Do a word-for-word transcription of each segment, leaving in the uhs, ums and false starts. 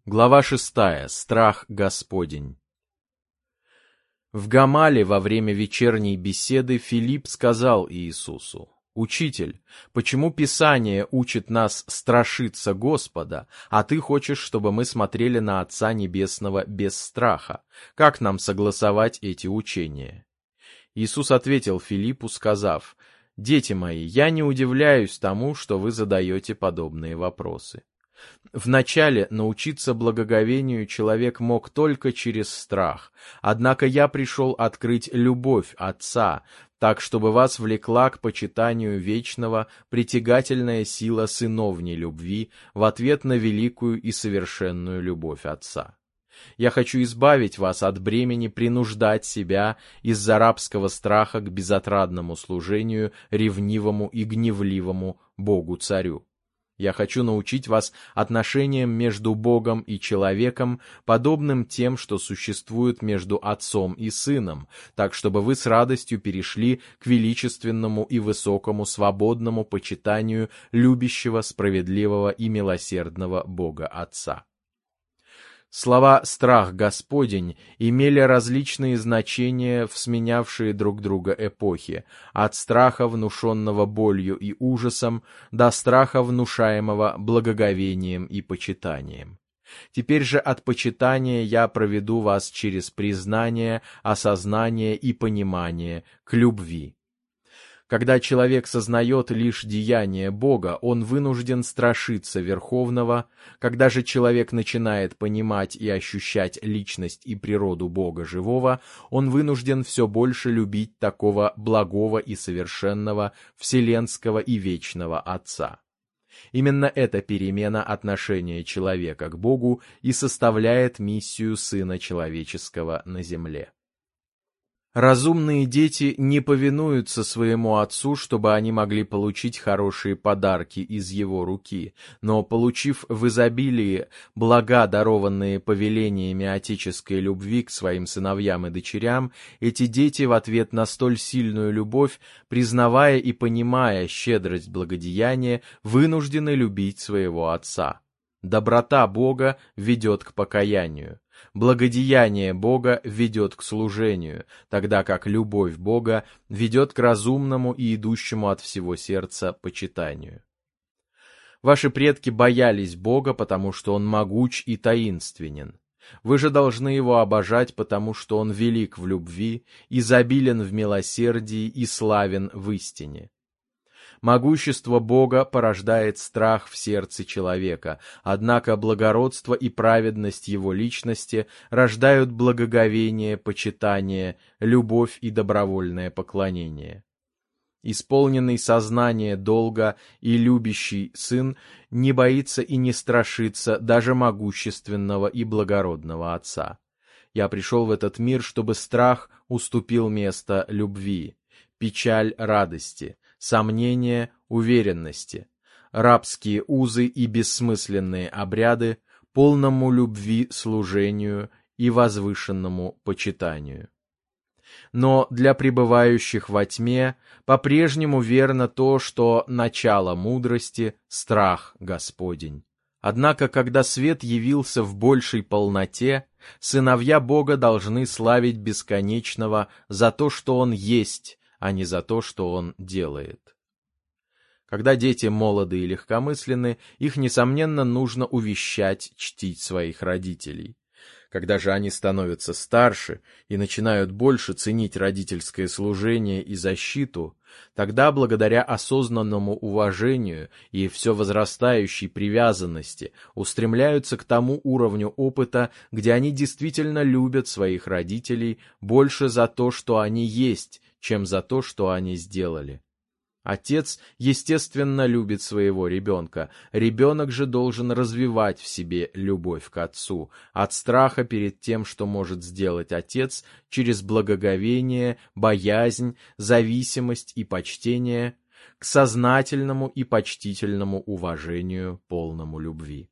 Глава шестая. Страх Господень. В Гамале во время вечерней беседы Филипп сказал Иисусу: «Учитель, почему Писание учит нас страшиться Господа, а ты хочешь, чтобы мы смотрели на Отца Небесного без страха? Как нам согласовать эти учения?» Иисус ответил Филиппу, сказав: «Дети мои, я не удивляюсь тому, что вы задаете подобные вопросы. Вначале научиться благоговению человек мог только через страх, однако я пришел открыть любовь Отца, так, чтобы вас влекла к почитанию вечного притягательная сила сыновней любви в ответ на великую и совершенную любовь Отца. Я хочу избавить вас от бремени принуждать себя из-за рабского страха к безотрадному служению ревнивому и гневливому Богу-Царю. Я хочу научить вас отношениям между Богом и человеком, подобным тем, что существует между Отцом и Сыном, так чтобы вы с радостью перешли к величественному и высокому свободному почитанию любящего, справедливого и милосердного Бога Отца». Слова «страх Господень» имели различные значения в сменявшие друг друга эпохи, от страха, внушенного болью и ужасом, до страха, внушаемого благоговением и почитанием. Теперь же от почитания я проведу вас через признание, осознание и понимание к любви. Когда человек сознает лишь деяния Бога, он вынужден страшиться Верховного. Когда же человек начинает понимать и ощущать личность и природу Бога живого, он вынужден все больше любить такого благого и совершенного, вселенского и вечного Отца. Именно эта перемена отношения человека к Богу и составляет миссию Сына Человеческого на земле. Разумные дети не повинуются своему отцу, чтобы они могли получить хорошие подарки из его руки, но, получив в изобилии блага, дарованные повелениями отеческой любви к своим сыновьям и дочерям, эти дети в ответ на столь сильную любовь, признавая и понимая щедрость благодеяния, вынуждены любить своего отца. Доброта Бога ведет к покаянию. Благодеяние Бога ведет к служению, тогда как любовь Бога ведет к разумному и идущему от всего сердца почитанию. Ваши предки боялись Бога, потому что Он могуч и таинственен. Вы же должны Его обожать, потому что Он велик в любви, изобилен в милосердии и славен в истине. Могущество Бога порождает страх в сердце человека, однако благородство и праведность Его личности рождают благоговение, почитание, любовь и добровольное поклонение. Исполненный сознания долга и любящий сын не боится и не страшится даже могущественного и благородного отца. Я пришел в этот мир, чтобы страх уступил место любви, печаль радости, сомнения уверенности, рабские узы и бессмысленные обряды полному любви служению и возвышенному почитанию. Но для пребывающих во тьме по-прежнему верно то, что начало мудрости — страх Господень. Однако, когда свет явился в большей полноте, сыновья Бога должны славить Бесконечного за то, что Он есть, а не за то, что Он делает. Когда дети молоды и легкомысленны, их, несомненно, нужно увещать чтить своих родителей. Когда же они становятся старше и начинают больше ценить родительское служение и защиту, тогда, благодаря осознанному уважению и все возрастающей привязанности, устремляются к тому уровню опыта, где они действительно любят своих родителей больше за то, что они есть, чем за то, что они сделали. Отец, естественно, любит своего ребенка, ребенок же должен развивать в себе любовь к отцу, от страха перед тем, что может сделать отец, через благоговение, боязнь, зависимость и почтение, к сознательному и почтительному уважению, полному любви.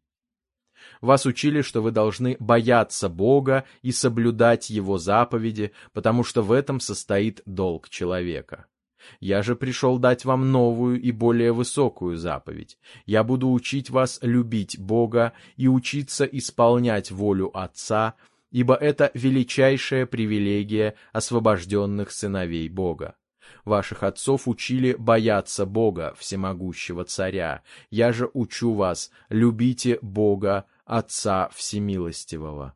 Вас учили, что вы должны бояться Бога и соблюдать Его заповеди, потому что в этом состоит долг человека. Я же пришел дать вам новую и более высокую заповедь. Я буду учить вас любить Бога и учиться исполнять волю Отца, ибо это величайшая привилегия освобожденных сыновей Бога. Ваших отцов учили бояться Бога, всемогущего Царя. Я же учу вас, любите Бога, Отца Всемилостивого.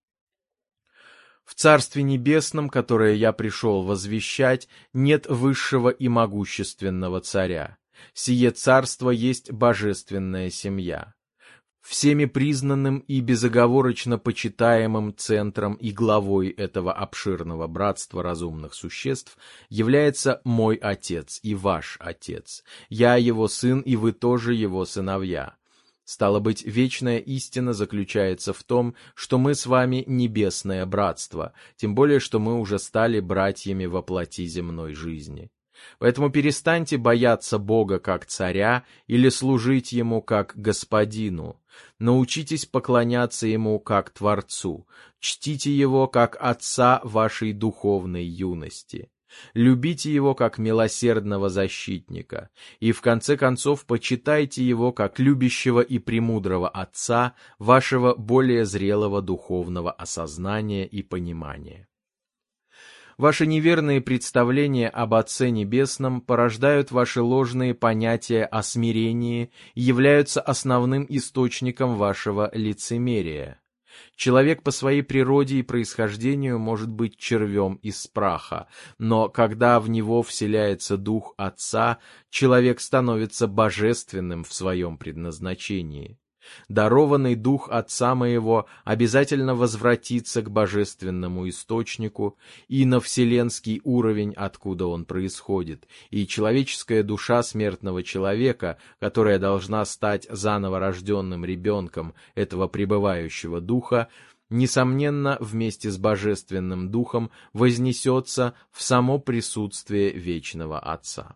В Царстве Небесном, которое я пришел возвещать, нет высшего и могущественного царя. Сие царство есть божественная семья. Всеми признанным и безоговорочно почитаемым центром и главой этого обширного братства разумных существ является мой Отец и ваш Отец. Я его сын, и вы тоже его сыновья. Стало быть, вечная истина заключается в том, что мы с вами небесное братство, тем более, что мы уже стали братьями во плоти земной жизни. Поэтому перестаньте бояться Бога как царя или служить Ему как господину. Научитесь поклоняться Ему как Творцу, чтите Его как Отца вашей духовной юности. Любите Его как милосердного защитника, и в конце концов почитайте Его как любящего и премудрого Отца вашего более зрелого духовного осознания и понимания. Ваши неверные представления об Отце Небесном порождают ваши ложные понятия о смирении и являются основным источником вашего лицемерия. Человек по своей природе и происхождению может быть червем из праха, но когда в него вселяется дух Отца, человек становится божественным в своем предназначении. Дарованный дух Отца моего обязательно возвратится к божественному источнику и на вселенский уровень, откуда он происходит, и человеческая душа смертного человека, которая должна стать заново рожденным ребенком этого пребывающего духа, несомненно, вместе с божественным духом вознесется в само присутствие вечного Отца.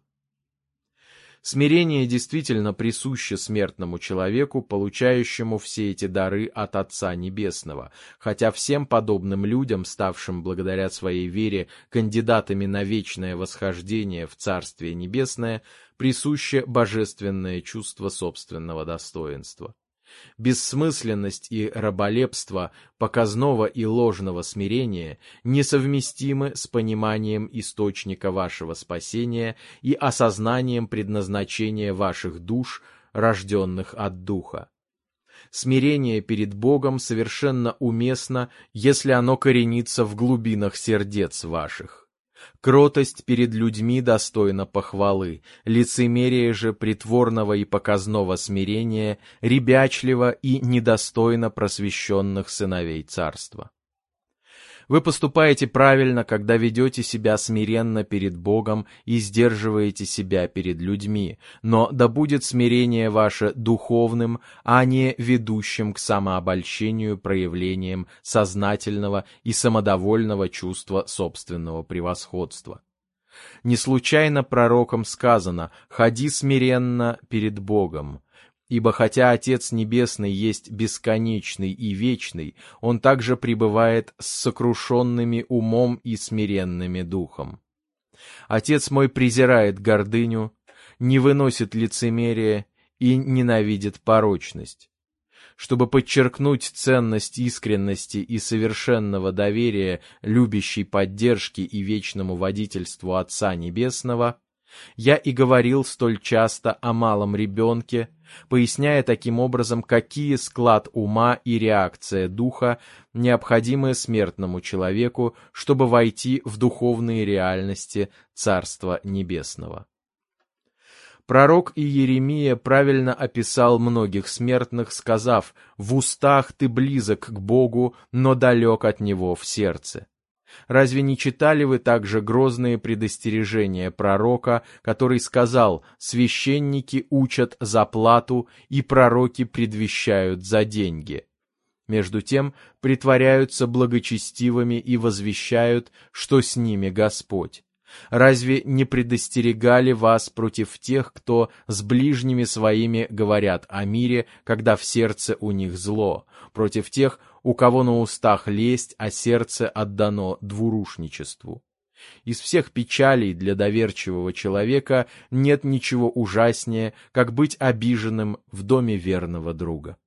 Смирение действительно присуще смертному человеку, получающему все эти дары от Отца Небесного, хотя всем подобным людям, ставшим благодаря своей вере кандидатами на вечное восхождение в Царствие Небесное, присуще божественное чувство собственного достоинства. Бессмысленность и раболепство показного и ложного смирения несовместимы с пониманием источника вашего спасения и осознанием предназначения ваших душ, рожденных от Духа. Смирение перед Богом совершенно уместно, если оно коренится в глубинах сердец ваших. Кротость перед людьми достойна похвалы, лицемерие же притворного и показного смирения ребячливо и недостойно просвещенных сыновей царства. Вы поступаете правильно, когда ведете себя смиренно перед Богом и сдерживаете себя перед людьми, но да будет смирение ваше духовным, а не ведущим к самообольщению проявлением сознательного и самодовольного чувства собственного превосходства. Не случайно пророком сказано «ходи смиренно перед Богом». Ибо хотя Отец Небесный есть бесконечный и вечный, Он также пребывает с сокрушенными умом и смиренными духом. Отец мой презирает гордыню, не выносит лицемерия и ненавидит порочность. Чтобы подчеркнуть ценность искренности и совершенного доверия, любящей поддержки и вечному водительству Отца Небесного, я и говорил столь часто о малом ребенке, поясняя таким образом, какие склад ума и реакция духа необходимы смертному человеку, чтобы войти в духовные реальности Царства Небесного. Пророк Иеремия правильно описал многих смертных, сказав: «В устах ты близок к Богу, но далек от Него в сердце». Разве не читали вы также грозные предостережения пророка, который сказал: «Священники учат за плату, и пророки предвещают за деньги»? Между тем притворяются благочестивыми и возвещают, что с ними Господь. Разве не предостерегали вас против тех, кто с ближними своими говорят о мире, когда в сердце у них зло, против тех, у кого на устах лесть, а сердце отдано двурушничеству? Из всех печалей для доверчивого человека нет ничего ужаснее, как быть обиженным в доме верного друга.